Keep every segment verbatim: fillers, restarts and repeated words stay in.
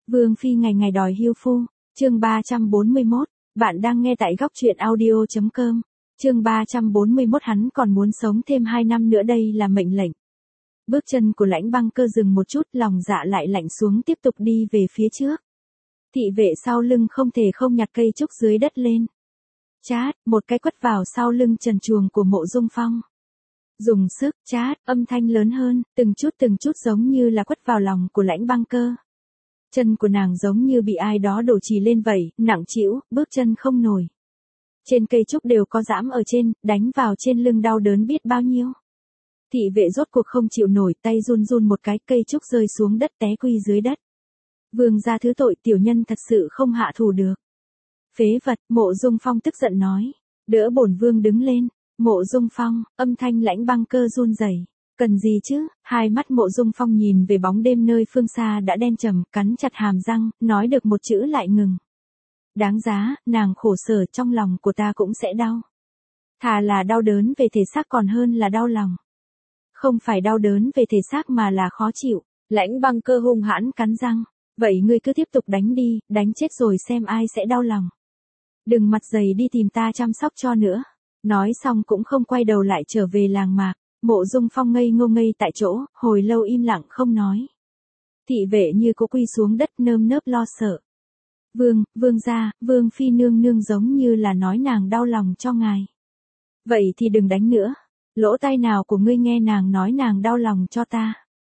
Vương phi ngày ngày đòi hưu phu, chương ba trăm bốn mươi mốt, bạn đang nghe tại góc truyện audio chấm com, chương ba trăm bốn mươi mốt hắn còn muốn sống thêm hai năm nữa đây là mệnh lệnh. Bước chân của Lãnh Băng Cơ dừng một chút, lòng dạ lại lạnh xuống tiếp tục đi về phía trước. Thị vệ sau lưng không thể không nhặt cây trúc dưới đất lên. Chát, một cái quất vào sau lưng trần truồng của Mộ Dung Phong. Dùng sức, chát, âm thanh lớn hơn, từng chút từng chút giống như là quất vào lòng của Lãnh Băng Cơ. Chân của nàng giống như bị ai đó đổ chì lên vậy, nặng trĩu, bước chân không nổi. Trên cây trúc đều có giãm ở trên, đánh vào trên lưng đau đớn biết bao nhiêu. Thị vệ rốt cuộc không chịu nổi, tay run run một cái, cây trúc rơi xuống đất té quy dưới đất. Vương gia thứ tội, tiểu nhân thật sự không hạ thủ được. Phế vật, Mộ Dung Phong tức giận nói. Đỡ bổn vương đứng lên. Mộ Dung Phong, âm thanh Lãnh Băng Cơ run rẩy. Cần gì chứ? Hai mắt Mộ Dung Phong nhìn về bóng đêm nơi phương xa đã đen trầm, cắn chặt hàm răng, nói được một chữ lại ngừng. Đáng giá, nàng khổ sở trong lòng của ta cũng sẽ đau. Thà là đau đớn về thể xác còn hơn là đau lòng. Không phải đau đớn về thể xác mà là khó chịu. Lãnh Băng Cơ hung hãn cắn răng. Vậy ngươi cứ tiếp tục đánh đi, đánh chết rồi xem ai sẽ đau lòng. Đừng mặt dày đi tìm ta chăm sóc cho nữa. Nói xong cũng không quay đầu lại trở về làng mạc. Mộ Dung Phong ngây ngô ngây tại chỗ, hồi lâu im lặng không nói. Thị vệ như cố quy xuống đất nơm nớp lo sợ. Vương, vương gia, vương phi nương nương giống như là nói nàng đau lòng cho ngài. Vậy thì đừng đánh nữa. Lỗ tai nào của ngươi nghe nàng nói nàng đau lòng cho ta.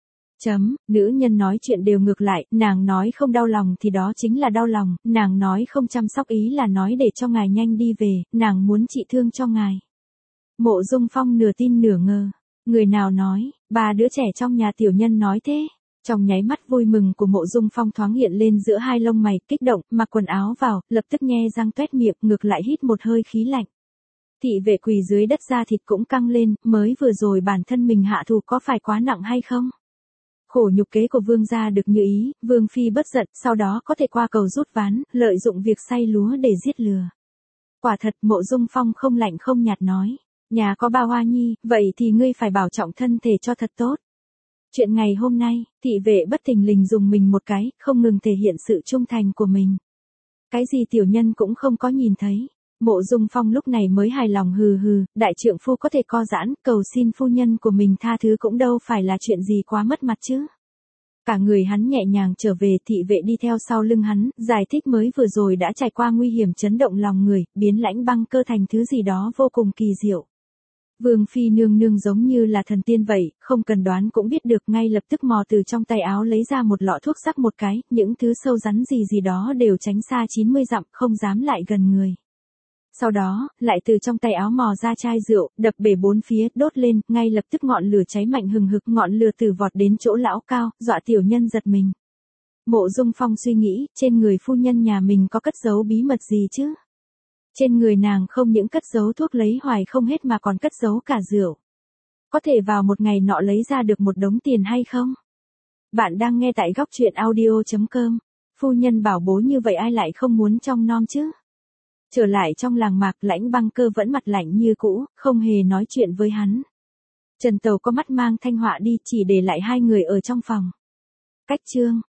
Chấm, nữ nhân nói chuyện đều ngược lại, nàng nói không đau lòng thì đó chính là đau lòng, nàng nói không chăm sóc ý là nói để cho ngài nhanh đi về, nàng muốn trị thương cho ngài. Mộ Dung Phong nửa tin nửa ngờ. Người nào nói, ba đứa trẻ trong nhà tiểu nhân nói thế. Trong nháy mắt vui mừng của Mộ Dung Phong thoáng hiện lên giữa hai lông mày, kích động, mặc quần áo vào, lập tức nhe răng toét miệng, ngược lại hít một hơi khí lạnh. Thị vệ quỳ dưới đất da thịt cũng căng lên, mới vừa rồi bản thân mình hạ thủ có phải quá nặng hay không? Khổ nhục kế của vương gia được như ý, vương phi bất giận, sau đó có thể qua cầu rút ván, lợi dụng việc xay lúa để giết lừa. Quả thật, Mộ Dung Phong không lạnh không nhạt nói. Nhà có ba Hoa Nhi, vậy thì ngươi phải bảo trọng thân thể cho thật tốt. Chuyện ngày hôm nay, thị vệ bất thình lình dùng mình một cái, không ngừng thể hiện sự trung thành của mình. Cái gì tiểu nhân cũng không có nhìn thấy. Mộ Dung Phong lúc này mới hài lòng hừ hừ, đại trượng phu có thể co giãn, cầu xin phu nhân của mình tha thứ cũng đâu phải là chuyện gì quá mất mặt chứ. Cả người hắn nhẹ nhàng trở về, thị vệ đi theo sau lưng hắn, giải thích mới vừa rồi đã trải qua nguy hiểm chấn động lòng người, biến Lãnh Băng Cơ thành thứ gì đó vô cùng kỳ diệu. Vương phi nương nương giống như là thần tiên vậy, không cần đoán cũng biết được, ngay lập tức mò từ trong tay áo lấy ra một lọ thuốc sắc một cái, những thứ sâu rắn gì gì đó đều tránh xa chín mươi dặm, không dám lại gần người. Sau đó, lại từ trong tay áo mò ra chai rượu, đập bể bốn phía, đốt lên, ngay lập tức ngọn lửa cháy mạnh hừng hực, ngọn lửa từ vọt đến chỗ lão cao, dọa tiểu nhân giật mình. Mộ Dung Phong suy nghĩ, trên người phu nhân nhà mình có cất giấu bí mật gì chứ? Trên người nàng không những cất giấu thuốc lấy hoài không hết mà còn cất giấu cả rượu. Có thể vào một ngày nọ lấy ra được một đống tiền hay không? Bạn đang nghe tại góc truyện audio chấm com. Phu nhân bảo bối như vậy ai lại không muốn trong nom chứ? Trở lại trong làng mạc, Lãnh Băng Cơ vẫn mặt lạnh như cũ, không hề nói chuyện với hắn. Trần Tàu có mắt mang thanh họa đi, chỉ để lại hai người ở trong phòng. Cách chương.